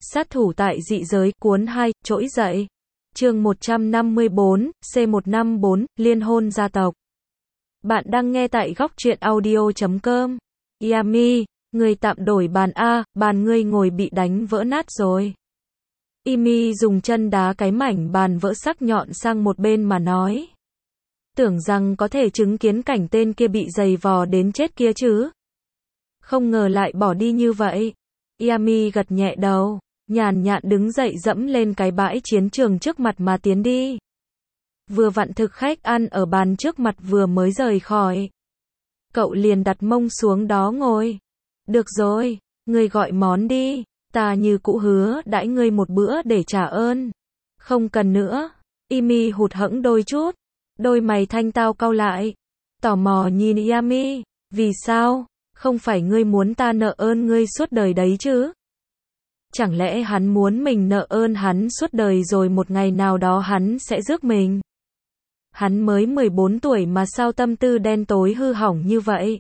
Sát thủ tại dị giới, cuốn 2, trỗi dậy. Chương 154, C154, liên hôn gia tộc. Bạn đang nghe tại góc truyện audio.com. Yami, người tạm đổi bàn A, bàn ngươi ngồi bị đánh vỡ nát rồi. Yami dùng chân đá cái mảnh bàn vỡ sắc nhọn sang một bên mà nói. Tưởng rằng có thể chứng kiến cảnh tên kia bị giày vò đến chết kia chứ. Không ngờ lại bỏ đi như vậy. Yami gật nhẹ đầu, nhàn nhạt đứng dậy dẫm lên cái bãi chiến trường trước mặt mà tiến đi. Vừa vặn thực khách ăn ở bàn trước mặt vừa mới rời khỏi. Cậu liền đặt mông xuống đó ngồi. Được rồi, ngươi gọi món đi, ta như cũ hứa đãi ngươi một bữa để trả ơn. Không cần nữa. Yami hụt hẫng đôi chút, đôi mày thanh tao cau lại. Tò mò nhìn Yami, vì sao? Không phải ngươi muốn ta nợ ơn ngươi suốt đời đấy chứ? Chẳng lẽ hắn muốn mình nợ ơn hắn suốt đời rồi một ngày nào đó hắn sẽ rước mình? Hắn mới 14 tuổi mà sao tâm tư đen tối hư hỏng như vậy?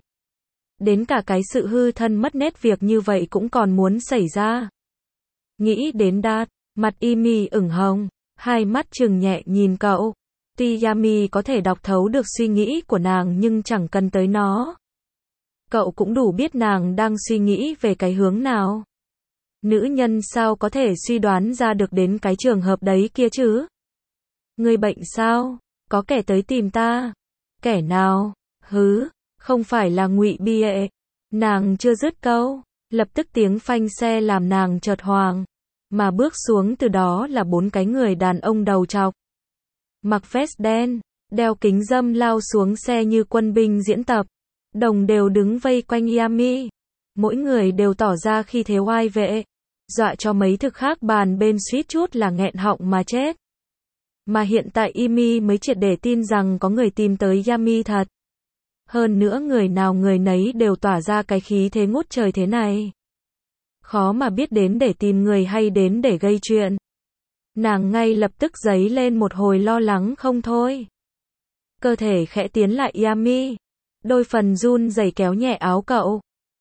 Đến cả cái sự hư thân mất nét việc như vậy cũng còn muốn xảy ra. Nghĩ đến Đạt, mặt Yami ửng hồng, hai mắt trừng nhẹ nhìn cậu. Tuy Yami có thể đọc thấu được suy nghĩ của nàng nhưng chẳng cần tới nó. Cậu cũng đủ biết nàng đang suy nghĩ về cái hướng nào. Nữ nhân sao có thể suy đoán ra được đến cái trường hợp đấy kia chứ? Ngươi bệnh sao? Có kẻ tới tìm ta. Kẻ nào? Hứ, không phải là Ngụy Bia. Nàng chưa dứt câu, lập tức tiếng phanh xe làm nàng chợt hoảng. Mà bước xuống từ đó là 4 cái người đàn ông đầu trọc. Mặc vest đen, đeo kính râm lao xuống xe như quân binh diễn tập. Đồng đều đứng vây quanh Yami. Mỗi người đều tỏ ra khi thế oai vệ. Dọa cho mấy thực khác bàn bên suýt chút là nghẹn họng mà chết. Mà hiện tại Yami mới triệt để tin rằng có người tìm tới Yami thật. Hơn nữa người nào người nấy đều tỏa ra cái khí thế ngút trời thế này. Khó mà biết đến để tìm người hay đến để gây chuyện. Nàng ngay lập tức dấy lên một hồi lo lắng không thôi. Cơ thể khẽ tiến lại Yami. Đôi phần run rẩy kéo nhẹ áo cậu.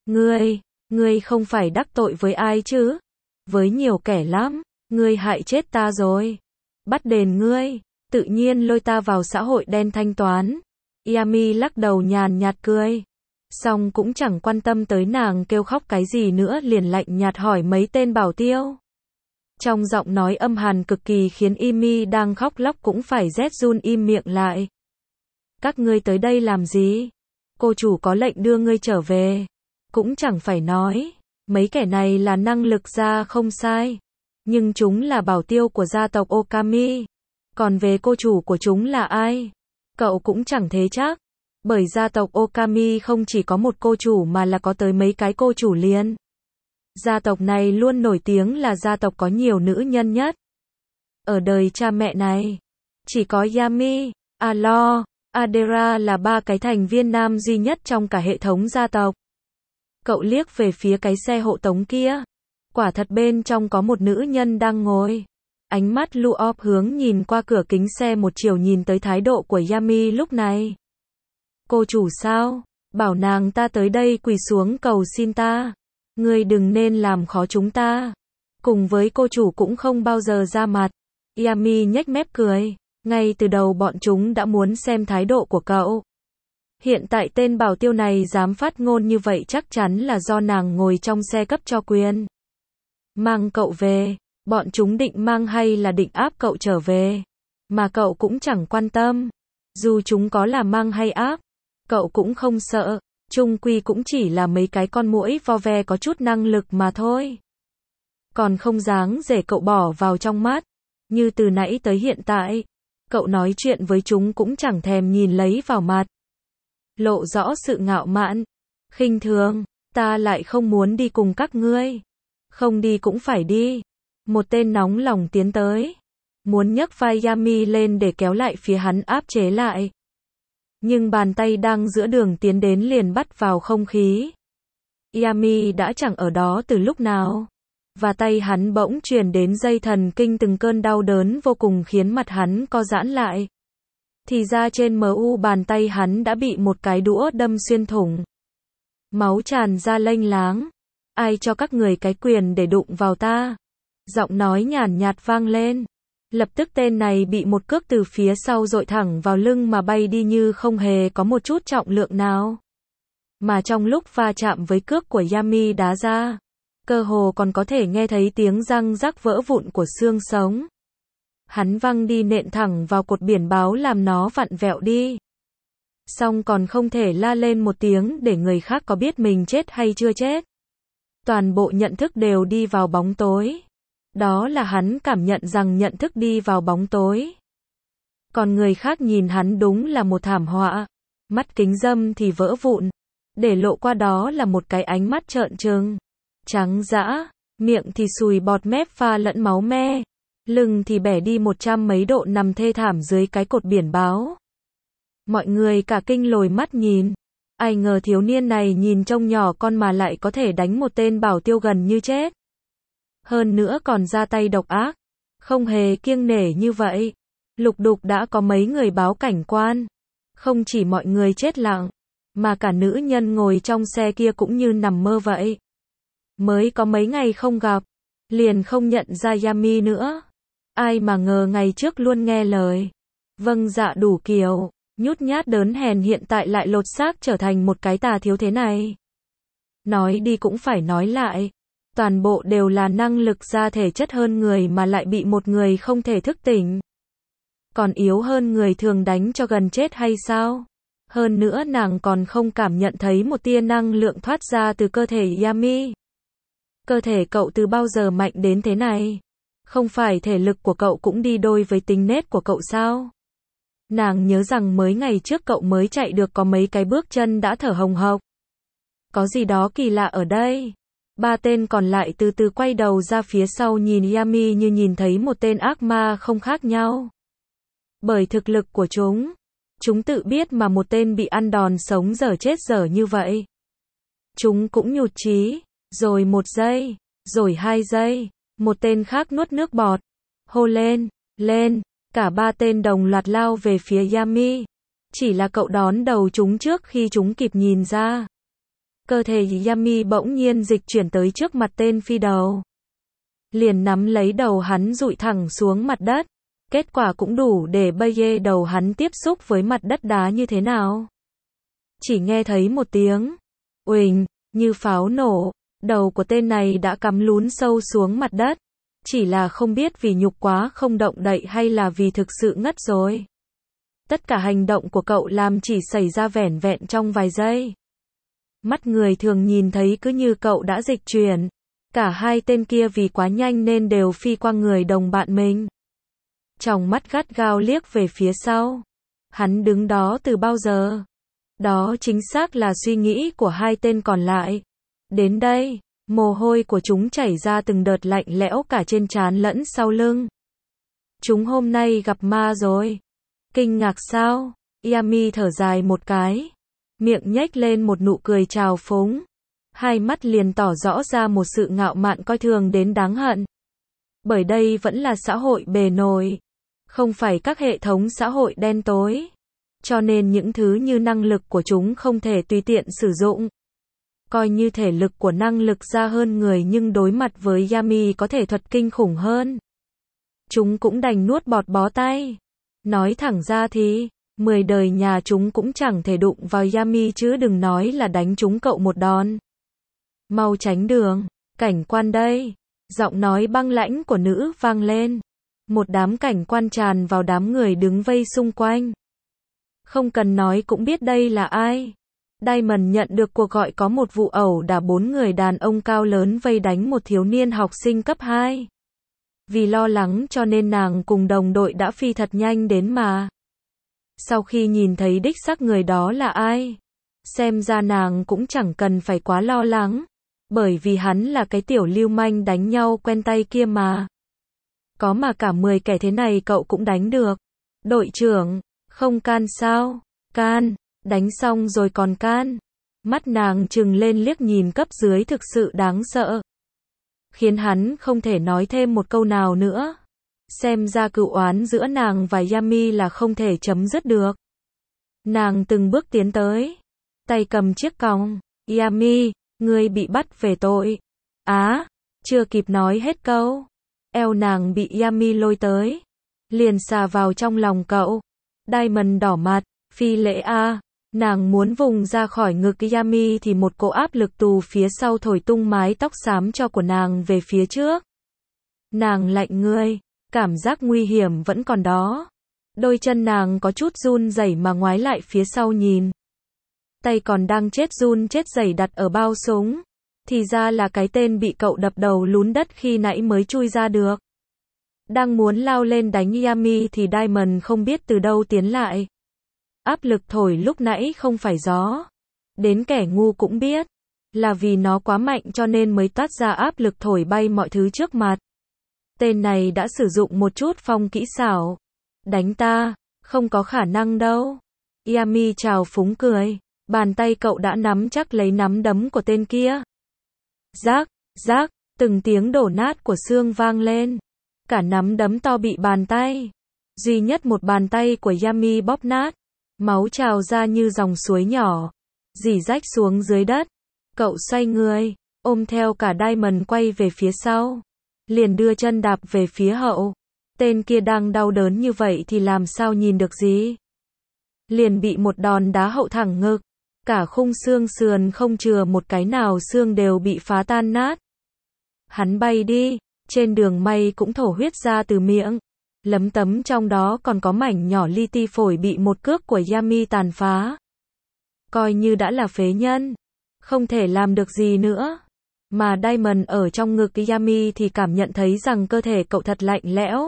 Ngươi không phải đắc tội với ai chứ? Với nhiều kẻ lắm, ngươi hại chết ta rồi. Bắt đền ngươi, tự nhiên lôi ta vào xã hội đen thanh toán. Yami lắc đầu nhàn nhạt cười. Xong cũng chẳng quan tâm tới nàng kêu khóc cái gì nữa liền lạnh nhạt hỏi mấy tên bảo tiêu. Trong giọng nói âm hàn cực kỳ khiến Yami đang khóc lóc cũng phải rét run im miệng lại. Các ngươi tới đây làm gì? Cô chủ có lệnh đưa ngươi trở về. Cũng chẳng phải nói, mấy kẻ này là năng lực gia không sai. Nhưng chúng là bảo tiêu của gia tộc Okami. Còn về cô chủ của chúng là ai? Cậu cũng chẳng thế chắc. Bởi gia tộc Okami không chỉ có một cô chủ mà là có tới mấy cái cô chủ liền. Gia tộc này luôn nổi tiếng là gia tộc có nhiều nữ nhân nhất. Ở đời cha mẹ này, chỉ có Yami, Alo, Adera là 3 cái thành viên nam duy nhất trong cả hệ thống gia tộc. Cậu liếc về phía cái xe hộ tống kia. Quả thật bên trong có một nữ nhân đang ngồi. Ánh mắt Luop hướng nhìn qua cửa kính xe một chiều nhìn tới thái độ của Yami lúc này. Cô chủ sao? Bảo nàng ta tới đây quỳ xuống cầu xin ta. Ngươi đừng nên làm khó chúng ta. Cùng với cô chủ cũng không bao giờ ra mặt. Yami nhếch mép cười. Ngay từ đầu bọn chúng đã muốn xem thái độ của cậu. Hiện tại tên bảo tiêu này dám phát ngôn như vậy chắc chắn là do nàng ngồi trong xe cấp cho quyền. Mang cậu về, bọn chúng định mang hay là định áp cậu trở về. Mà cậu cũng chẳng quan tâm. Dù chúng có là mang hay áp, cậu cũng không sợ. Chung quy cũng chỉ là mấy cái con muỗi vo ve có chút năng lực mà thôi. Còn không dáng để cậu bỏ vào trong mắt. Như từ nãy tới hiện tại, cậu nói chuyện với chúng cũng chẳng thèm nhìn lấy vào mặt. Lộ rõ sự ngạo mạn, khinh thường. Ta lại không muốn đi cùng các ngươi. Không đi cũng phải đi. Một tên nóng lòng tiến tới. Muốn nhấc vai Yami lên để kéo lại phía hắn áp chế lại. Nhưng bàn tay đang giữa đường tiến đến liền bắt vào không khí. Yami đã chẳng ở đó từ lúc nào. Và tay hắn bỗng truyền đến dây thần kinh từng cơn đau đớn vô cùng khiến mặt hắn co giãn lại. Thì ra trên mu bàn tay hắn đã bị một cái đũa đâm xuyên thủng. Máu tràn ra lênh láng. Ai cho các người cái quyền để đụng vào ta? Giọng nói nhàn nhạt vang lên. Lập tức tên này bị một cước từ phía sau dội thẳng vào lưng mà bay đi như không hề có một chút trọng lượng nào. Mà trong lúc va chạm với cước của Yami đá ra, cơ hồ còn có thể nghe thấy tiếng răng rắc vỡ vụn của xương sống. Hắn văng đi nện thẳng vào cột biển báo làm nó vặn vẹo đi. Xong còn không thể la lên một tiếng để người khác có biết mình chết hay chưa chết. Toàn bộ nhận thức đều đi vào bóng tối. Đó là hắn cảm nhận rằng nhận thức đi vào bóng tối. Còn người khác nhìn hắn đúng là một thảm họa. Mắt kính râm thì vỡ vụn. Để lộ qua đó là một cái ánh mắt trợn trừng. Trắng dã, miệng thì sùi bọt mép pha lẫn máu me. Lưng thì bẻ đi 100 mấy độ nằm thê thảm dưới cái cột biển báo. Mọi người cả kinh lồi mắt nhìn. Ai ngờ thiếu niên này nhìn trông nhỏ con mà lại có thể đánh một tên bảo tiêu gần như chết. Hơn nữa còn ra tay độc ác. Không hề kiêng nể như vậy. Lục đục đã có mấy người báo cảnh quan. Không chỉ mọi người chết lặng, mà cả nữ nhân ngồi trong xe kia cũng như nằm mơ vậy. Mới có mấy ngày không gặp, liền không nhận ra Yami nữa. Ai mà ngờ ngày trước luôn nghe lời. Vâng dạ đủ kiểu, nhút nhát đớn hèn hiện tại lại lột xác trở thành một cái tà thiếu thế này. Nói đi cũng phải nói lại. Toàn bộ đều là năng lực ra thể chất hơn người mà lại bị một người không thể thức tỉnh. Còn yếu hơn người thường đánh cho gần chết hay sao? Hơn nữa nàng còn không cảm nhận thấy một tia năng lượng thoát ra từ cơ thể Yami. Cơ thể cậu từ bao giờ mạnh đến thế này? Không phải thể lực của cậu cũng đi đôi với tính nết của cậu sao? Nàng nhớ rằng mới ngày trước cậu mới chạy được có mấy cái bước chân đã thở hồng hộc. Có gì đó kỳ lạ ở đây. Ba tên còn lại từ từ quay đầu ra phía sau nhìn Yami như nhìn thấy một tên ác ma không khác nhau. Bởi thực lực của chúng tự biết mà một tên bị ăn đòn sống dở chết dở như vậy. Chúng cũng nhụt chí, rồi 1 giây, rồi 2 giây, một tên khác nuốt nước bọt, hô lên, lên, cả 3 tên đồng loạt lao về phía Yami. Chỉ là cậu đón đầu chúng trước khi chúng kịp nhìn ra. Cơ thể Yami bỗng nhiên dịch chuyển tới trước mặt tên phi đầu. Liền nắm lấy đầu hắn dụi thẳng xuống mặt đất. Kết quả cũng đủ để bây đầu hắn tiếp xúc với mặt đất đá như thế nào. Chỉ nghe thấy một tiếng uỳnh, như pháo nổ, đầu của tên này đã cắm lún sâu xuống mặt đất. Chỉ là không biết vì nhục quá không động đậy hay là vì thực sự ngất rồi. Tất cả hành động của cậu làm chỉ xảy ra vẻn vẹn trong vài giây. Mắt người thường nhìn thấy cứ như cậu đã dịch chuyển. Cả hai tên kia vì quá nhanh nên đều phi qua người đồng bạn mình. Tròng mắt gắt gao liếc về phía sau. Hắn đứng đó từ bao giờ? Đó chính xác là suy nghĩ của hai tên còn lại. Đến đây, mồ hôi của chúng chảy ra từng đợt lạnh lẽo cả trên trán lẫn sau lưng. Chúng hôm nay gặp ma rồi. Kinh ngạc sao? Yami thở dài một cái. Miệng nhếch lên một nụ cười trào phúng. Hai mắt liền tỏ rõ ra một sự ngạo mạn coi thường đến đáng hận. Bởi đây vẫn là xã hội bề nổi. Không phải các hệ thống xã hội đen tối. Cho nên những thứ như năng lực của chúng không thể tùy tiện sử dụng. Coi như thể lực của năng lực ra hơn người nhưng đối mặt với Yami có thể thuật kinh khủng hơn. Chúng cũng đành nuốt bọt bó tay. Nói thẳng ra thì 10 đời nhà chúng cũng chẳng thể đụng vào Yami chứ đừng nói là đánh chúng cậu một đòn. Mau tránh đường, cảnh quan đây. Giọng nói băng lãnh của nữ vang lên. Một đám cảnh quan tràn vào đám người đứng vây xung quanh. Không cần nói cũng biết đây là ai. Diamond nhận được cuộc gọi có một vụ ẩu đả 4 người đàn ông cao lớn vây đánh một thiếu niên học sinh cấp 2. Vì lo lắng cho nên nàng cùng đồng đội đã phi thật nhanh đến mà. Sau khi nhìn thấy đích xác người đó là ai, xem ra nàng cũng chẳng cần phải quá lo lắng. Bởi vì hắn là cái tiểu lưu manh đánh nhau quen tay kia mà. Có mà cả 10 kẻ thế này cậu cũng đánh được. Đội trưởng, không can sao? Can, đánh xong rồi còn can. Mắt nàng trừng lên liếc nhìn cấp dưới thực sự đáng sợ. Khiến hắn không thể nói thêm một câu nào nữa. Xem ra cựu oán giữa nàng và Yami là không thể chấm dứt được. Nàng từng bước tiến tới. Tay cầm chiếc còng. Yami, ngươi bị bắt về tội. Á, chưa kịp nói hết câu. eo nàng bị Yami lôi tới, liền xà vào trong lòng cậu. Diamond đỏ mặt, phi lễ a. Nàng muốn vùng ra khỏi ngực Yami thì một cỗ áp lực từ phía sau thổi tung mái tóc xám cho của nàng về phía trước. Nàng lạnh người, cảm giác nguy hiểm vẫn còn đó. Đôi chân nàng có chút run rẩy mà ngoái lại phía sau nhìn. Tay còn đang chết run chết rẩy đặt ở bao súng. Thì ra là cái tên bị cậu đập đầu lún đất khi nãy mới chui ra được. Đang muốn lao lên đánh Yami thì Diamond không biết từ đâu tiến lại. Áp lực thổi lúc nãy không phải gió. Đến kẻ ngu cũng biết. Là vì nó quá mạnh cho nên mới toát ra áp lực thổi bay mọi thứ trước mặt. Tên này đã sử dụng một chút phong kỹ xảo. Đánh ta, không có khả năng đâu. Yami trào phúng cười. Bàn tay cậu đã nắm chắc lấy nắm đấm của tên kia. Rác, rác, từng tiếng đổ nát của xương vang lên. Cả nắm đấm to bị bàn tay. Duy nhất một bàn tay của Yami bóp nát. Máu trào ra như dòng suối nhỏ. Rỉ rách xuống dưới đất. Cậu xoay người, ôm theo cả Diamond quay về phía sau. Liền đưa chân đạp về phía hậu. Tên kia đang đau đớn như vậy thì làm sao nhìn được gì. Liền bị một đòn đá hậu thẳng ngực. Cả khung xương sườn không chừa một cái nào xương đều bị phá tan nát. Hắn bay đi, trên đường may cũng thổ huyết ra từ miệng. Lấm tấm trong đó còn có mảnh nhỏ li ti phổi bị một cước của Yami tàn phá. Coi như đã là phế nhân. Không thể làm được gì nữa. Mà Diamond ở trong ngực Yami thì cảm nhận thấy rằng cơ thể cậu thật lạnh lẽo.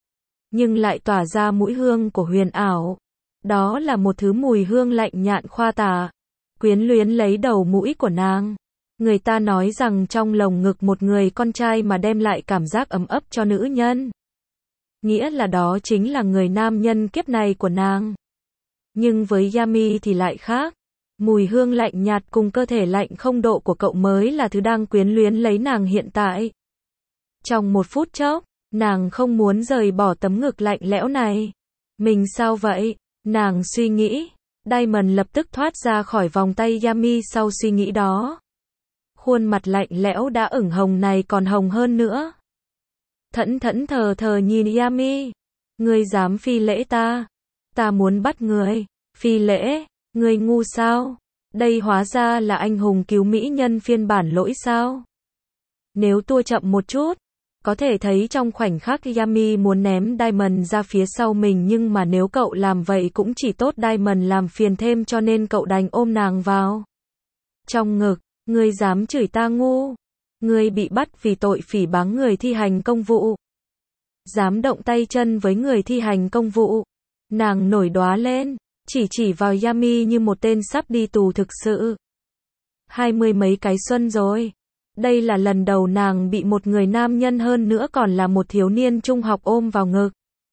Nhưng lại tỏa ra mũi hương của huyền ảo. Đó là một thứ mùi hương lạnh nhạn khoa tả. Quyến luyến lấy đầu mũi của nàng. Người ta nói rằng trong lồng ngực một người con trai mà đem lại cảm giác ấm ấp cho nữ nhân. Nghĩa là đó chính là người nam nhân kiếp này của nàng. Nhưng với Yami thì lại khác. Mùi hương lạnh nhạt cùng cơ thể lạnh không độ của cậu mới là thứ đang quyến luyến lấy nàng hiện tại. Trong một phút chốc, nàng không muốn rời bỏ tấm ngực lạnh lẽo này. Mình sao vậy? Nàng suy nghĩ. Diamond lập tức thoát ra khỏi vòng tay Yami sau suy nghĩ đó. Khuôn mặt lạnh lẽo đã ửng hồng này còn hồng hơn nữa. Thẫn thẫn thờ thờ nhìn Yami. Ngươi dám phi lễ ta? Ta muốn bắt ngươi. Phi lễ? Ngươi ngu sao? Đây hóa ra là anh hùng cứu mỹ nhân phiên bản lỗi sao? Nếu tua chậm một chút, có thể thấy trong khoảnh khắc Yami muốn ném Diamond ra phía sau mình, nhưng mà nếu cậu làm vậy cũng chỉ tốt Diamond làm phiền thêm cho nên cậu đành ôm nàng vào trong ngực. Ngươi dám chửi ta ngu? Ngươi bị bắt vì tội phỉ báng người thi hành công vụ. Dám động tay chân với người thi hành công vụ. Nàng nổi đoá lên, chỉ vào Yami như một tên sắp đi tù thực sự. 20 mấy cái xuân rồi. Đây là lần đầu nàng bị một người nam nhân hơn nữa còn là một thiếu niên trung học ôm vào ngực.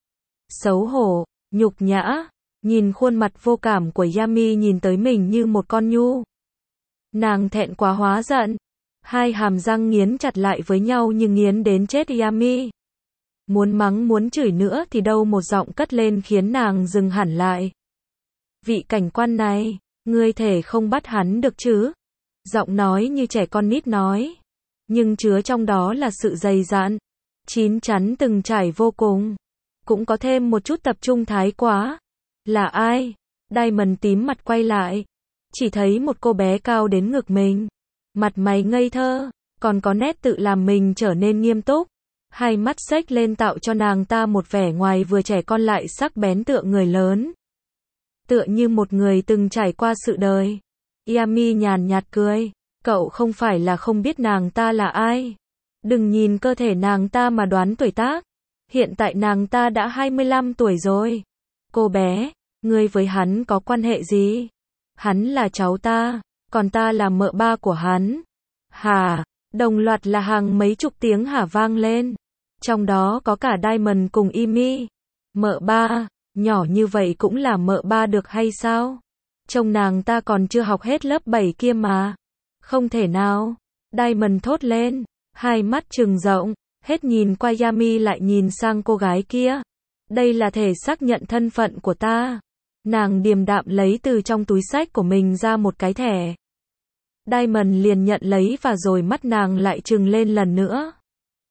Xấu hổ, nhục nhã, nhìn khuôn mặt vô cảm của Yami nhìn tới mình như một con nhu. Nàng thẹn quá hóa giận. Hai hàm răng nghiến chặt lại với nhau nhưng nghiến đến chết Yami. Muốn mắng muốn chửi nữa thì đâu một giọng cất lên khiến nàng dừng hẳn lại. Vị cảnh quan này, ngươi thể không bắt hắn được chứ? Giọng nói như trẻ con nít nói. Nhưng chứa trong đó là sự dày dạn, chín chắn từng trải vô cùng. Cũng có thêm một chút tập trung thái quá. Là ai? Diamond tím mặt quay lại. Chỉ thấy một cô bé cao đến ngực mình. Mặt mày ngây thơ, còn có nét tự làm mình trở nên nghiêm túc. Hai mắt xếch lên tạo cho nàng ta một vẻ ngoài vừa trẻ con lại sắc bén tựa người lớn. Tựa như một người từng trải qua sự đời. Yami nhàn nhạt cười. Cậu không phải là không biết nàng ta là ai. Đừng nhìn cơ thể nàng ta mà đoán tuổi tác. Hiện tại nàng ta đã 25 tuổi rồi. Cô bé, ngươi với hắn có quan hệ gì? Hắn là cháu ta, còn ta là mợ ba của hắn. Hả? Đồng loạt là hàng mấy chục tiếng hả vang lên. Trong đó có cả Diamond cùng Yami. Mợ ba, nhỏ như vậy cũng là mợ ba được hay sao? Trông nàng ta còn chưa học hết lớp 7 kia mà. Không thể nào. Diamond thốt lên, hai mắt trừng rộng, hết nhìn qua Yami lại nhìn sang cô gái kia. Đây là thể xác nhận thân phận của ta. Nàng điềm đạm lấy từ trong túi xách của mình ra một cái thẻ. Diamond liền nhận lấy và rồi mắt nàng lại trừng lên lần nữa.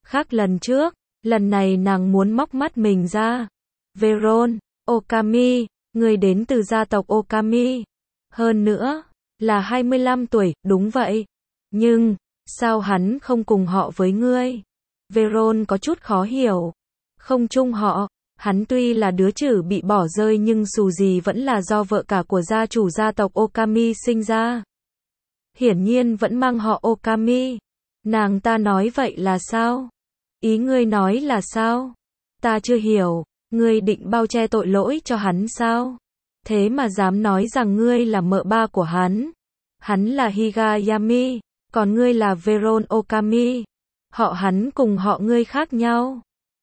Khác lần trước, lần này nàng muốn móc mắt mình ra. Veron, Okami, người đến từ gia tộc Okami. Hơn nữa, là 25 tuổi, đúng vậy. Nhưng, sao hắn không cùng họ với ngươi? Veron có chút khó hiểu. Không chung họ, hắn tuy là đứa chử bị bỏ rơi nhưng dù gì vẫn là do vợ cả của gia chủ gia tộc Okami sinh ra. Hiển nhiên vẫn mang họ Okami. Nàng ta nói vậy là sao? Ý ngươi nói là sao? Ta chưa hiểu, ngươi định bao che tội lỗi cho hắn sao? Thế mà dám nói rằng ngươi là mợ ba của hắn. Hắn là Higayami, còn ngươi là Veron Okami. Họ hắn cùng họ ngươi khác nhau.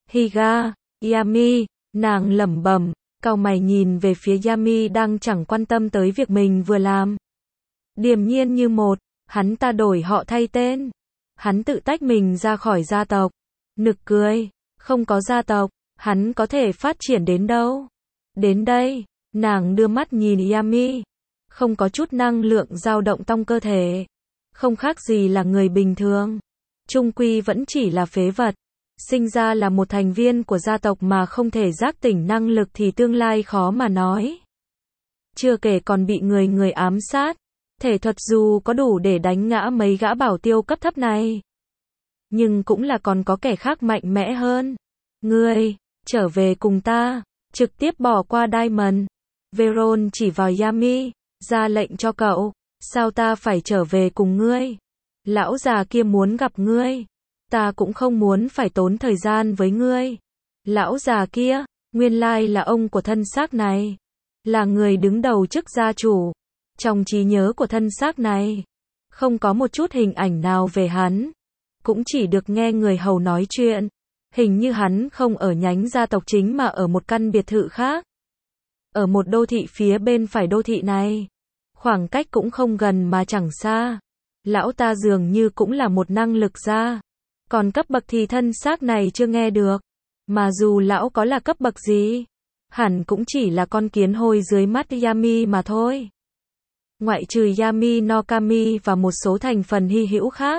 Higayami, nàng lẩm bẩm, cau mày nhìn về phía Yami đang chẳng quan tâm tới việc mình vừa làm. Điềm nhiên như một, hắn ta đổi họ thay tên. Hắn tự tách mình ra khỏi gia tộc. Nực cười, không có gia tộc, hắn có thể phát triển đến đâu? Đến đây, nàng đưa mắt nhìn Yami. Không có chút năng lượng dao động trong cơ thể. Không khác gì là người bình thường. Chung quy vẫn chỉ là phế vật. Sinh ra là một thành viên của gia tộc mà không thể giác tỉnh năng lực thì tương lai khó mà nói. Chưa kể còn bị người ám sát. Thể thuật dù có đủ để đánh ngã mấy gã bảo tiêu cấp thấp này. Nhưng cũng là còn có kẻ khác mạnh mẽ hơn. Ngươi, trở về cùng ta, trực tiếp bỏ qua Diamond. Veron chỉ vào Yami, ra lệnh cho cậu, sao ta phải trở về cùng ngươi? Lão già kia muốn gặp ngươi, ta cũng không muốn phải tốn thời gian với ngươi. Lão già kia, nguyên lai là ông của thân xác này, là người đứng đầu chức gia chủ. Trong trí nhớ của thân xác này, không có một chút hình ảnh nào về hắn, cũng chỉ được nghe người hầu nói chuyện. Hình như hắn không ở nhánh gia tộc chính mà ở một căn biệt thự khác. Ở một đô thị phía bên phải đô thị này. Khoảng cách cũng không gần mà chẳng xa. Lão ta dường như cũng là một năng lực gia. Còn cấp bậc thì thân xác này chưa nghe được. Mà dù lão có là cấp bậc gì, hẳn cũng chỉ là con kiến hôi dưới mắt Yami mà thôi. Ngoại trừ Yami no Kami và một số thành phần hy hữu khác.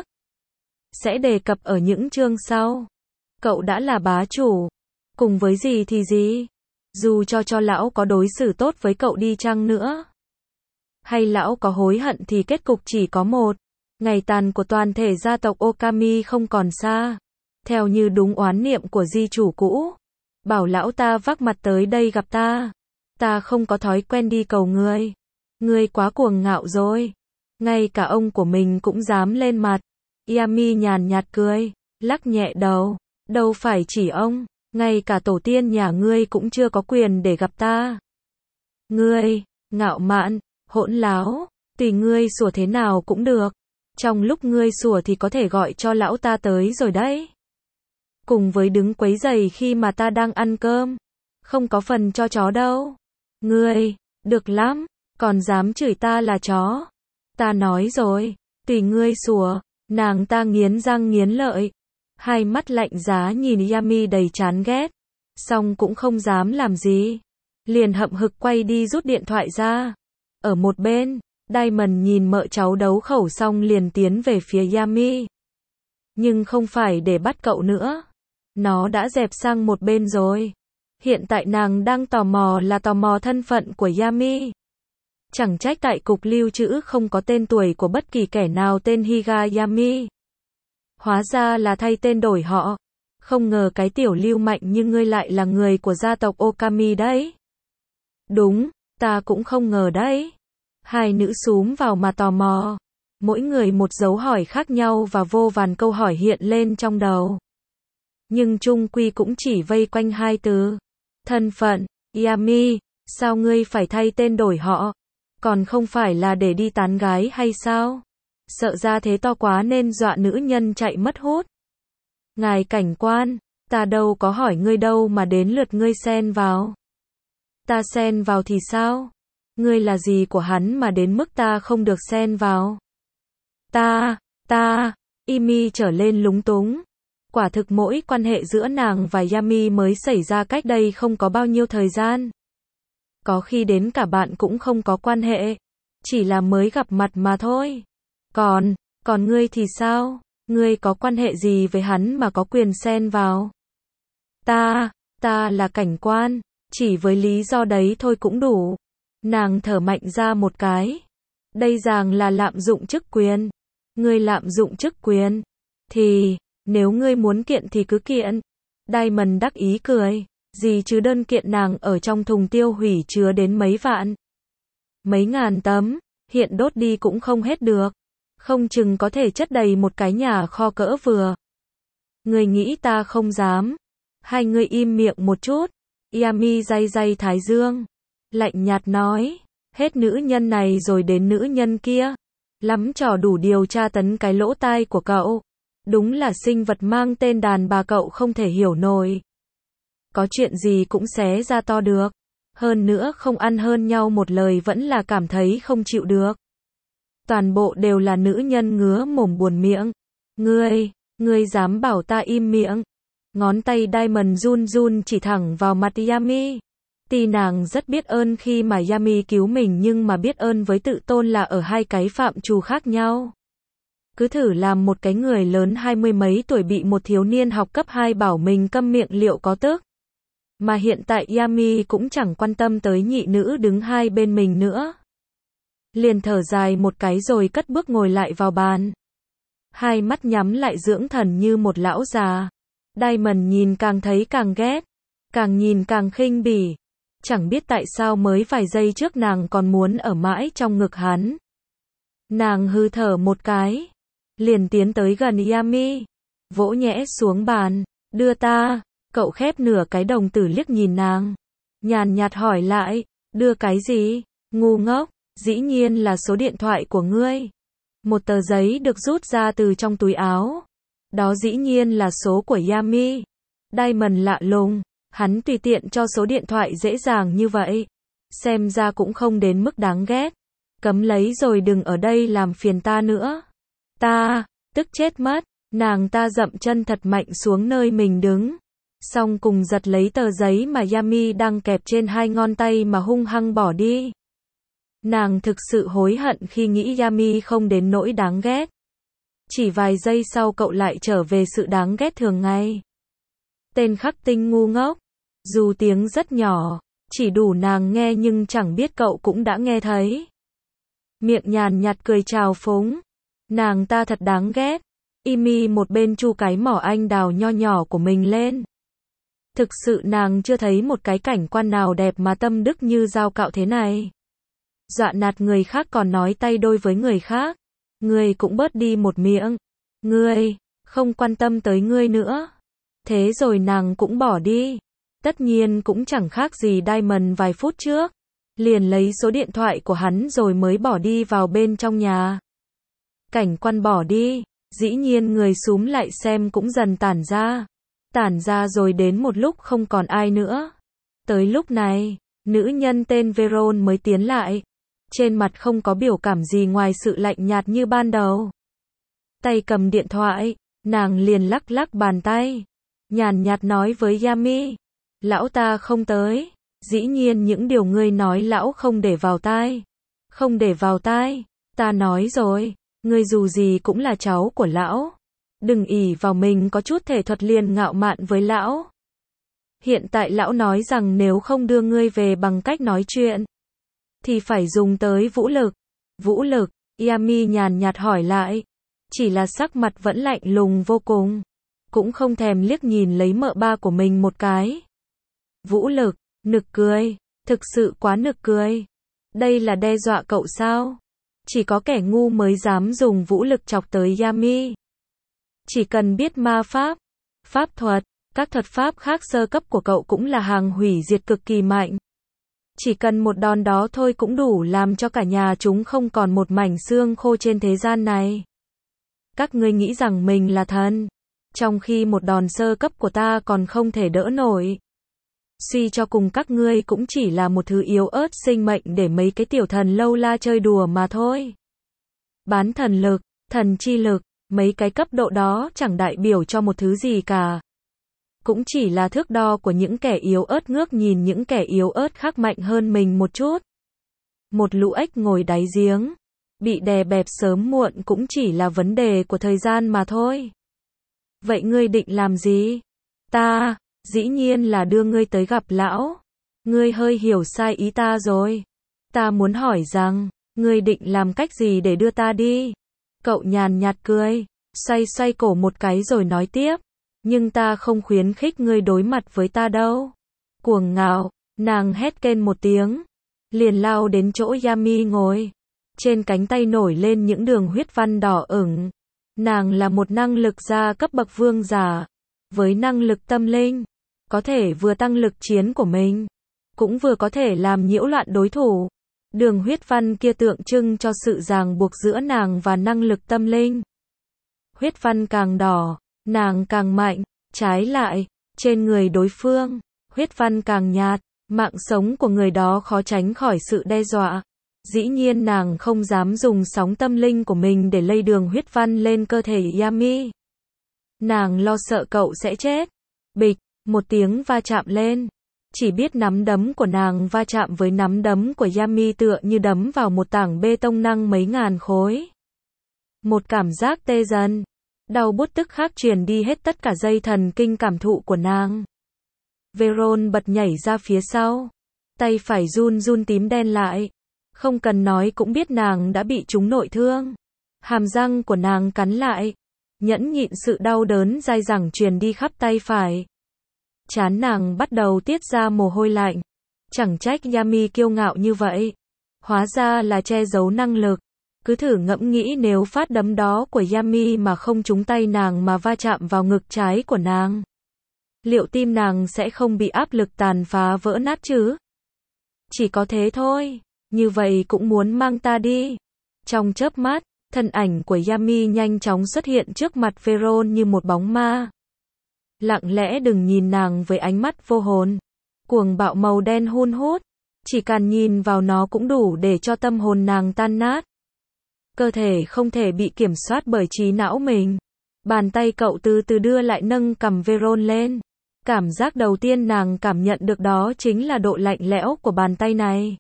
Sẽ đề cập ở những chương sau. Cậu đã là bá chủ. Cùng với gì thì gì? Dù cho lão có đối xử tốt với cậu đi chăng nữa. Hay lão có hối hận thì kết cục chỉ có một. Ngày tàn của toàn thể gia tộc Okami không còn xa. Theo như đúng oán niệm của di chủ cũ. Bảo lão ta vác mặt tới đây gặp ta. Ta không có thói quen đi cầu người. Ngươi quá cuồng ngạo rồi. Ngay cả ông của mình cũng dám lên mặt. Yami nhàn nhạt cười, lắc nhẹ đầu. Đâu phải chỉ ông, ngay cả tổ tiên nhà ngươi cũng chưa có quyền để gặp ta. Ngươi, ngạo mạn, hỗn láo, tùy ngươi sủa thế nào cũng được. Trong lúc ngươi sủa thì có thể gọi cho lão ta tới rồi đấy. Cùng với đứng quấy rầy khi mà ta đang ăn cơm. Không có phần cho chó đâu. Ngươi, được lắm, còn dám chửi ta là chó. Ta nói rồi, tùy ngươi sủa. Nàng ta nghiến răng nghiến lợi. Hai mắt lạnh giá nhìn Yami đầy chán ghét. Xong cũng không dám làm gì. Liền hậm hực quay đi rút điện thoại ra. Ở một bên, Diamond nhìn mợ cháu đấu khẩu xong liền tiến về phía Yami. Nhưng không phải để bắt cậu nữa. Nó đã dẹp sang một bên rồi. Hiện tại nàng đang tò mò là tò mò thân phận của Yami. Chẳng trách tại cục lưu trữ không có tên tuổi của bất kỳ kẻ nào tên Higayami. Hóa ra là thay tên đổi họ. Không ngờ cái tiểu lưu mạnh như ngươi lại là người của gia tộc Okami đấy. Đúng, ta cũng không ngờ đấy. Hai nữ xúm vào mà tò mò. Mỗi người một dấu hỏi khác nhau và vô vàn câu hỏi hiện lên trong đầu. Nhưng chung quy cũng chỉ vây quanh hai từ. Thân phận, Yami, sao ngươi phải thay tên đổi họ? Còn không phải là để đi tán gái hay sao? Sợ ra thế to quá nên dọa nữ nhân chạy mất hút. Ngài cảnh quan, ta đâu có hỏi ngươi đâu mà đến lượt ngươi xen vào. Ta xen vào thì sao? Ngươi là gì của hắn mà đến mức ta không được xen vào? Imi trở lên lúng túng. Quả thực mỗi quan hệ giữa nàng và Yami mới xảy ra cách đây không có bao nhiêu thời gian. Có khi đến cả bạn cũng không có quan hệ. Chỉ là mới gặp mặt mà thôi. Còn ngươi thì sao? Ngươi có quan hệ gì với hắn mà có quyền xen vào? Ta là cảnh quan, chỉ với lý do đấy thôi cũng đủ. Nàng thở mạnh ra một cái. Đây ràng là lạm dụng chức quyền. Ngươi lạm dụng chức quyền. Thì, nếu ngươi muốn kiện thì cứ kiện. Diamond đắc ý cười. Gì chứ đơn kiện nàng ở trong thùng tiêu hủy chứa đến mấy vạn. Mấy ngàn tấm, hiện đốt đi cũng không hết được. Không chừng có thể chất đầy một cái nhà kho cỡ vừa. Ngươi nghĩ ta không dám. Hai người im miệng một chút. Yami day day thái dương. Lạnh nhạt nói. Hết nữ nhân này rồi đến nữ nhân kia. Lắm trò đủ điều tra tấn cái lỗ tai của cậu. Đúng là sinh vật mang tên đàn bà cậu không thể hiểu nổi. Có chuyện gì cũng xé ra to được. Hơn nữa không ăn hơn nhau một lời vẫn là cảm thấy không chịu được. Toàn bộ đều là nữ nhân ngứa mồm buồn miệng. Ngươi dám bảo ta im miệng. Ngón tay Diamond run run chỉ thẳng vào mặt Yami. Tuy nàng rất biết ơn khi mà Yami cứu mình nhưng mà biết ơn với tự tôn là ở hai cái phạm trù khác nhau. Cứ thử làm một cái người lớn 20 mấy tuổi bị một thiếu niên học cấp 2 bảo mình câm miệng liệu có tức. Mà hiện tại Yami cũng chẳng quan tâm tới nhị nữ đứng hai bên mình nữa. Liền thở dài một cái rồi cất bước ngồi lại vào bàn. Hai mắt nhắm lại dưỡng thần như một lão già. Diamond nhìn càng thấy càng ghét. Càng nhìn càng khinh bỉ. Chẳng biết tại sao mới vài giây trước nàng còn muốn ở mãi trong ngực hắn. Nàng hư thở một cái. Liền tiến tới gần Yami. Vỗ nhẹ xuống bàn. Đưa ta. Cậu khép nửa cái đồng tử liếc nhìn nàng. Nhàn nhạt hỏi lại. Đưa cái gì? Ngu ngốc. Dĩ nhiên là số điện thoại của ngươi. Một tờ giấy được rút ra từ trong túi áo. Đó dĩ nhiên là số của Yami. Diamond lạ lùng. Hắn tùy tiện cho số điện thoại dễ dàng như vậy. Xem ra cũng không đến mức đáng ghét. Cấm lấy rồi đừng ở đây làm phiền ta nữa. Ta, tức chết mất. Nàng ta dậm chân thật mạnh xuống nơi mình đứng. Xong cùng giật lấy tờ giấy mà Yami đang kẹp trên hai ngón tay mà hung hăng bỏ đi. Nàng thực sự hối hận khi nghĩ Yami không đến nỗi đáng ghét. Chỉ vài giây sau cậu lại trở về sự đáng ghét thường ngày. Tên khắc tinh ngu ngốc. Dù tiếng rất nhỏ, chỉ đủ nàng nghe nhưng chẳng biết cậu cũng đã nghe thấy. Miệng nhàn nhạt cười trào phúng. Nàng ta thật đáng ghét. Imi một bên chu cái mỏ anh đào nho nhỏ của mình lên. Thực sự nàng chưa thấy một cái cảnh quan nào đẹp mà tâm đức như dao cạo thế này. Dọa nạt người khác còn nói tay đôi với người khác. Ngươi cũng bớt đi một miệng. Ngươi, không quan tâm tới ngươi nữa. Thế rồi nàng cũng bỏ đi. Tất nhiên cũng chẳng khác gì Diamond vài phút trước. Liền lấy số điện thoại của hắn rồi mới bỏ đi vào bên trong nhà. Cảnh quan bỏ đi. Dĩ nhiên người xúm lại xem cũng dần tản ra. Tản ra rồi đến một lúc không còn ai nữa. Tới lúc này, nữ nhân tên Veron mới tiến lại. Trên mặt không có biểu cảm gì ngoài sự lạnh nhạt như ban đầu. Tay cầm điện thoại, nàng liền lắc lắc bàn tay. Nhàn nhạt nói với Yami. Lão ta không tới. Dĩ nhiên những điều ngươi nói lão không để vào tai. Không để vào tai. Ta nói rồi. Ngươi dù gì cũng là cháu của lão. Đừng ỷ vào mình có chút thể thuật liền ngạo mạn với lão. Hiện tại lão nói rằng nếu không đưa ngươi về bằng cách nói chuyện, thì phải dùng tới vũ lực. Vũ lực? Yami nhàn nhạt hỏi lại. Chỉ là sắc mặt vẫn lạnh lùng vô cùng. Cũng không thèm liếc nhìn lấy mợ ba của mình một cái. Vũ lực? Nực cười. Thực sự quá nực cười. Đây là đe dọa cậu sao? Chỉ có kẻ ngu mới dám dùng vũ lực chọc tới Yami. Chỉ cần biết ma pháp, pháp thuật, các thuật pháp khác sơ cấp của cậu cũng là hàng hủy diệt cực kỳ mạnh. Chỉ cần một đòn đó thôi cũng đủ làm cho cả nhà chúng không còn một mảnh xương khô trên thế gian này. Các ngươi nghĩ rằng mình là thần, trong khi một đòn sơ cấp của ta còn không thể đỡ nổi. Suy cho cùng các ngươi cũng chỉ là một thứ yếu ớt sinh mệnh để mấy cái tiểu thần lâu la chơi đùa mà thôi. Bán thần lực, thần chi lực, mấy cái cấp độ đó chẳng đại biểu cho một thứ gì cả. Cũng chỉ là thước đo của những kẻ yếu ớt ngước nhìn những kẻ yếu ớt khác mạnh hơn mình một chút. Một lũ ếch ngồi đáy giếng. Bị đè bẹp sớm muộn cũng chỉ là vấn đề của thời gian mà thôi. Vậy ngươi định làm gì? Ta, dĩ nhiên là đưa ngươi tới gặp lão. Ngươi hơi hiểu sai ý ta rồi. Ta muốn hỏi rằng, ngươi định làm cách gì để đưa ta đi? Cậu nhàn nhạt cười, xoay xoay cổ một cái rồi nói tiếp. Nhưng ta không khuyến khích ngươi đối mặt với ta đâu. Cuồng ngạo, nàng hét kên một tiếng. Liền lao đến chỗ Yami ngồi. Trên cánh tay nổi lên những đường huyết văn đỏ ửng. Nàng là một năng lực gia cấp bậc vương giả. Với năng lực tâm linh, có thể vừa tăng lực chiến của mình, cũng vừa có thể làm nhiễu loạn đối thủ. Đường huyết văn kia tượng trưng cho sự ràng buộc giữa nàng và năng lực tâm linh. Huyết văn càng đỏ, nàng càng mạnh. Trái lại, trên người đối phương, huyết văn càng nhạt, mạng sống của người đó khó tránh khỏi sự đe dọa. Dĩ nhiên nàng không dám dùng sóng tâm linh của mình để lây đường huyết văn lên cơ thể Yami. Nàng lo sợ cậu sẽ chết. Bịch, một tiếng va chạm lên. Chỉ biết nắm đấm của nàng va chạm với nắm đấm của Yami tựa như đấm vào một tảng bê tông nặng mấy ngàn khối. Một cảm giác tê dần, đau buốt tức khắc truyền đi hết tất cả dây thần kinh cảm thụ của nàng. Veron bật nhảy ra phía sau. Tay phải run run tím đen lại. Không cần nói cũng biết nàng đã bị trúng nội thương. Hàm răng của nàng cắn lại. Nhẫn nhịn sự đau đớn dai dẳng truyền đi khắp tay phải. Trán nàng bắt đầu tiết ra mồ hôi lạnh. Chẳng trách Yami kiêu ngạo như vậy. Hóa ra là che giấu năng lực. Cứ thử ngẫm nghĩ nếu phát đấm đó của Yami mà không trúng tay nàng mà va chạm vào ngực trái của nàng. Liệu tim nàng sẽ không bị áp lực tàn phá vỡ nát chứ? Chỉ có thế thôi. Như vậy cũng muốn mang ta đi. Trong chớp mắt, thân ảnh của Yami nhanh chóng xuất hiện trước mặt Veron như một bóng ma. Lặng lẽ đừng nhìn nàng với ánh mắt vô hồn. Cuồng bạo màu đen hun hút. Chỉ cần nhìn vào nó cũng đủ để cho tâm hồn nàng tan nát. Cơ thể không thể bị kiểm soát bởi trí não mình. Bàn tay cậu từ từ đưa lại nâng cằm Veron lên. Cảm giác đầu tiên nàng cảm nhận được đó chính là độ lạnh lẽo của bàn tay này.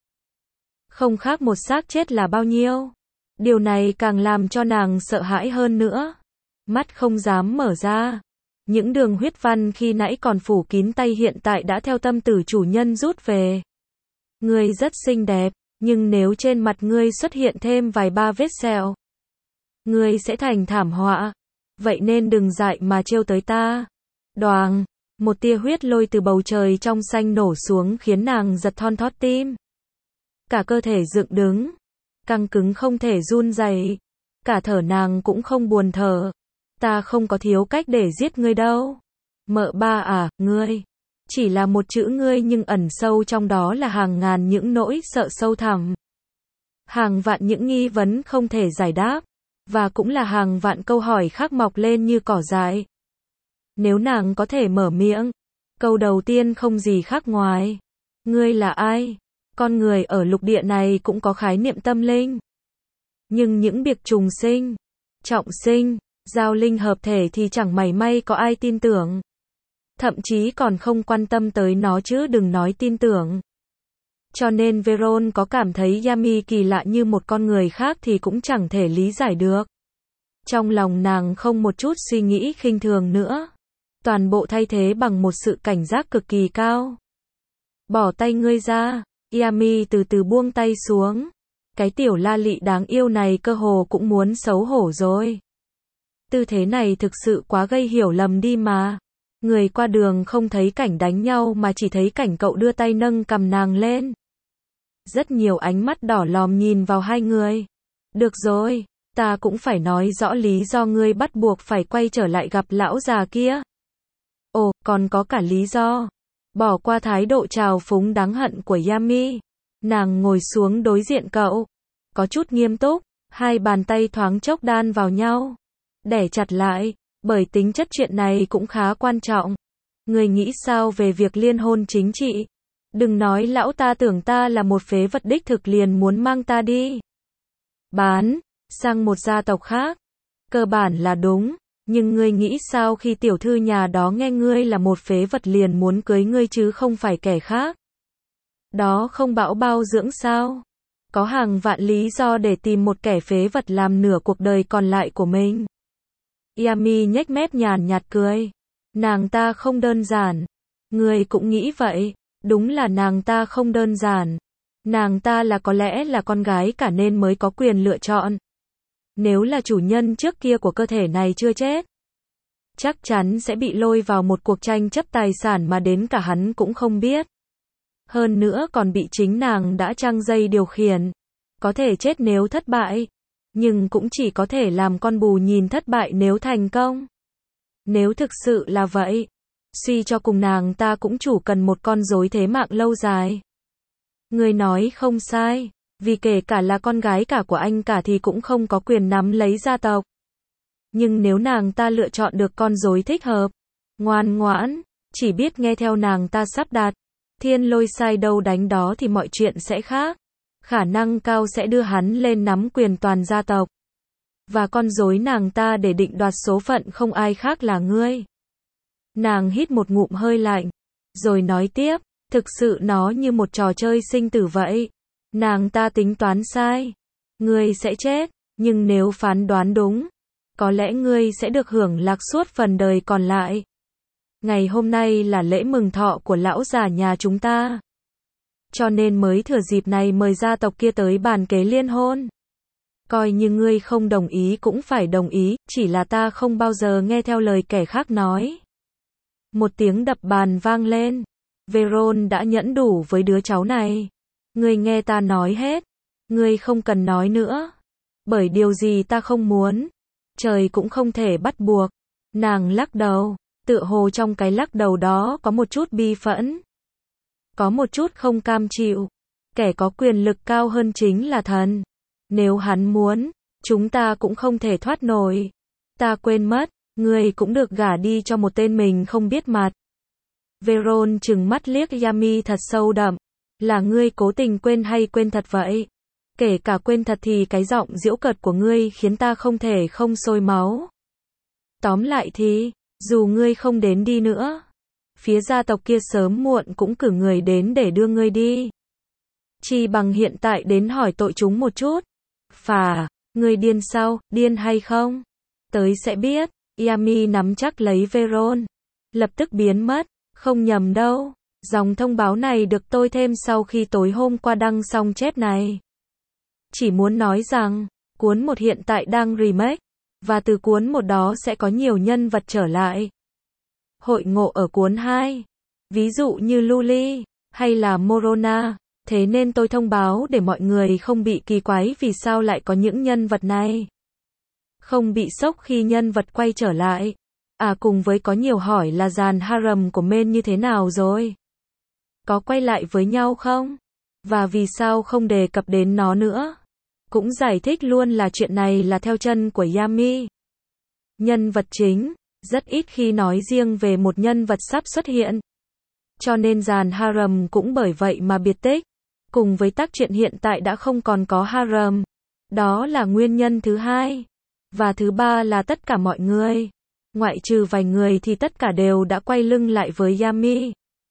Không khác một xác chết là bao nhiêu. Điều này càng làm cho nàng sợ hãi hơn nữa. Mắt không dám mở ra. Những đường huyết văn khi nãy còn phủ kín tay hiện tại đã theo tâm tử chủ nhân rút về. Ngươi rất xinh đẹp, nhưng nếu trên mặt ngươi xuất hiện thêm vài ba vết sẹo, ngươi sẽ thành thảm họa. Vậy nên đừng dại mà trêu tới ta. Đoàng, một tia huyết lôi từ bầu trời trong xanh nổ xuống khiến nàng giật thon thót tim. Cả cơ thể dựng đứng, căng cứng không thể run rẩy. Cả thở nàng cũng không buồn thở. Ta không có thiếu cách để giết ngươi đâu. Mợ ba à, ngươi. Chỉ là một chữ ngươi nhưng ẩn sâu trong đó là hàng ngàn những nỗi sợ sâu thẳm. Hàng vạn những nghi vấn không thể giải đáp. Và cũng là hàng vạn câu hỏi khác mọc lên như cỏ dại. Nếu nàng có thể mở miệng, câu đầu tiên không gì khác ngoài. Ngươi là ai? Con người ở lục địa này cũng có khái niệm tâm linh. Nhưng những biệt trùng sinh, trọng sinh, giao linh hợp thể thì chẳng mảy may có ai tin tưởng. Thậm chí còn không quan tâm tới nó chứ đừng nói tin tưởng. Cho nên Veron có cảm thấy Yami kỳ lạ như một con người khác thì cũng chẳng thể lý giải được. Trong lòng nàng không một chút suy nghĩ khinh thường nữa. Toàn bộ thay thế bằng một sự cảnh giác cực kỳ cao. Bỏ tay ngươi ra. Yami từ từ buông tay xuống. Cái tiểu la lị đáng yêu này cơ hồ cũng muốn xấu hổ rồi. Tư thế này thực sự quá gây hiểu lầm đi mà. Người qua đường không thấy cảnh đánh nhau mà chỉ thấy cảnh cậu đưa tay nâng cầm nàng lên. Rất nhiều ánh mắt đỏ lòm nhìn vào hai người. Được rồi, ta cũng phải nói rõ lý do ngươi bắt buộc phải quay trở lại gặp lão già kia. Ồ, còn có cả lý do. Bỏ qua thái độ trào phúng đáng hận của Yami. Nàng ngồi xuống đối diện cậu. Có chút nghiêm túc, hai bàn tay thoáng chốc đan vào nhau. Đẻ chặt lại, bởi tính chất chuyện này cũng khá quan trọng. Người nghĩ sao về việc liên hôn chính trị? Đừng nói lão ta tưởng ta là một phế vật đích thực liền muốn mang ta đi. Bán, sang một gia tộc khác. Cơ bản là đúng, nhưng ngươi nghĩ sao khi tiểu thư nhà đó nghe ngươi là một phế vật liền muốn cưới ngươi chứ không phải kẻ khác? Đó không bão bao dưỡng sao? có hàng vạn lý do để tìm một kẻ phế vật làm nửa cuộc đời còn lại của mình. Yami nhếch mép nhàn nhạt cười. Nàng ta không đơn giản. Ngươi cũng nghĩ vậy. Đúng là nàng ta không đơn giản. Nàng ta có lẽ là con gái cả nên mới có quyền lựa chọn. Nếu là chủ nhân trước kia của cơ thể này chưa chết, chắc chắn sẽ bị lôi vào một cuộc tranh chấp tài sản mà đến cả hắn cũng không biết. Hơn nữa còn bị chính nàng đã trăng dây điều khiển. Có thể chết nếu thất bại, nhưng cũng chỉ có thể làm con bù nhìn thất bại nếu thành công. Nếu thực sự là vậy, suy cho cùng nàng ta cũng chủ cần một con rối thế mạng lâu dài. Người nói không sai, vì kể cả là con gái cả của anh cả thì cũng không có quyền nắm lấy gia tộc. Nhưng nếu nàng ta lựa chọn được con rối thích hợp, ngoan ngoãn, chỉ biết nghe theo nàng ta sắp đặt, thiên lôi sai đâu đánh đó thì mọi chuyện sẽ khác. Khả năng cao sẽ đưa hắn lên nắm quyền toàn gia tộc. Và con rối nàng ta để định đoạt số phận không ai khác là ngươi. Nàng hít một ngụm hơi lạnh, rồi nói tiếp, thực sự nó như một trò chơi sinh tử vậy. Nàng ta tính toán sai. Ngươi sẽ chết, nhưng nếu phán đoán đúng, có lẽ ngươi sẽ được hưởng lạc suốt phần đời còn lại. Ngày hôm nay là lễ mừng thọ của lão già nhà chúng ta. Cho nên mới thừa dịp này mời gia tộc kia tới bàn kế liên hôn. Coi như ngươi không đồng ý cũng phải đồng ý, chỉ là ta không bao giờ nghe theo lời kẻ khác nói. Một tiếng đập bàn vang lên. Veron đã nhẫn đủ với đứa cháu này. Ngươi nghe ta nói hết. Ngươi không cần nói nữa. Bởi điều gì ta không muốn, trời cũng không thể bắt buộc. Nàng lắc đầu, tựa hồ trong cái lắc đầu đó có một chút bi phẫn. Có một chút không cam chịu. Kẻ có quyền lực cao hơn chính là thần. Nếu hắn muốn, chúng ta cũng không thể thoát nổi. Ta quên mất, ngươi cũng được gả đi cho một tên mình không biết mặt. Veron trừng mắt liếc Yami thật sâu đậm. Là ngươi cố tình quên hay quên thật vậy? Kể cả quên thật thì cái giọng giễu cợt của ngươi khiến ta không thể không sôi máu. Tóm lại thì, dù ngươi không đến đi nữa, phía gia tộc kia sớm muộn cũng cử người đến để đưa ngươi đi. Chi bằng hiện tại đến hỏi tội chúng một chút. Phà, ngươi điên sao, điên hay không? Tới sẽ biết. Yami nắm chắc lấy Veron, lập tức biến mất. Không nhầm đâu, dòng thông báo này được tôi thêm sau khi tối hôm qua đăng xong chép này. Chỉ muốn nói rằng, cuốn 1 hiện tại đang remake, và từ cuốn 1 đó sẽ có nhiều nhân vật trở lại. Hội ngộ ở cuốn 2, ví dụ như Luli, hay là Morona, thế nên tôi thông báo để mọi người không bị kỳ quái vì sao lại có những nhân vật này. Không bị sốc khi nhân vật quay trở lại. Cùng với có nhiều hỏi là dàn harem của Men như thế nào rồi? Có quay lại với nhau không? Và vì sao không đề cập đến nó nữa? Cũng giải thích luôn là chuyện này là theo chân của Yami. Nhân vật chính, rất ít khi nói riêng về một nhân vật sắp xuất hiện. Cho nên dàn harem cũng bởi vậy mà biệt tích. Cùng với tác truyện hiện tại đã không còn có harem. Đó là nguyên nhân thứ hai. Và thứ ba là tất cả mọi người, ngoại trừ vài người thì tất cả đều đã quay lưng lại với Yami.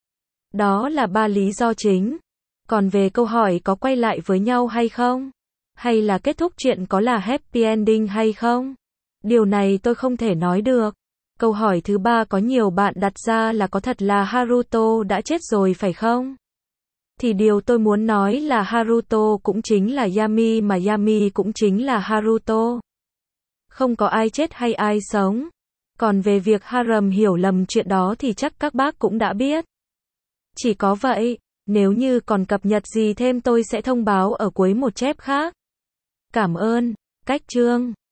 Đó là 3 lý do chính. Còn về câu hỏi có quay lại với nhau hay không? Hay là kết thúc chuyện có là happy ending hay không? Điều này tôi không thể nói được. Câu hỏi thứ 3 có nhiều bạn đặt ra là có thật là Haruto đã chết rồi phải không? Thì điều tôi muốn nói là Haruto cũng chính là Yami mà Yami cũng chính là Haruto. Không có ai chết hay ai sống. Còn về việc harem hiểu lầm chuyện đó thì chắc các bác cũng đã biết. Chỉ có vậy, nếu như còn cập nhật gì thêm tôi sẽ thông báo ở cuối một chép khác. Cảm ơn. Cách chương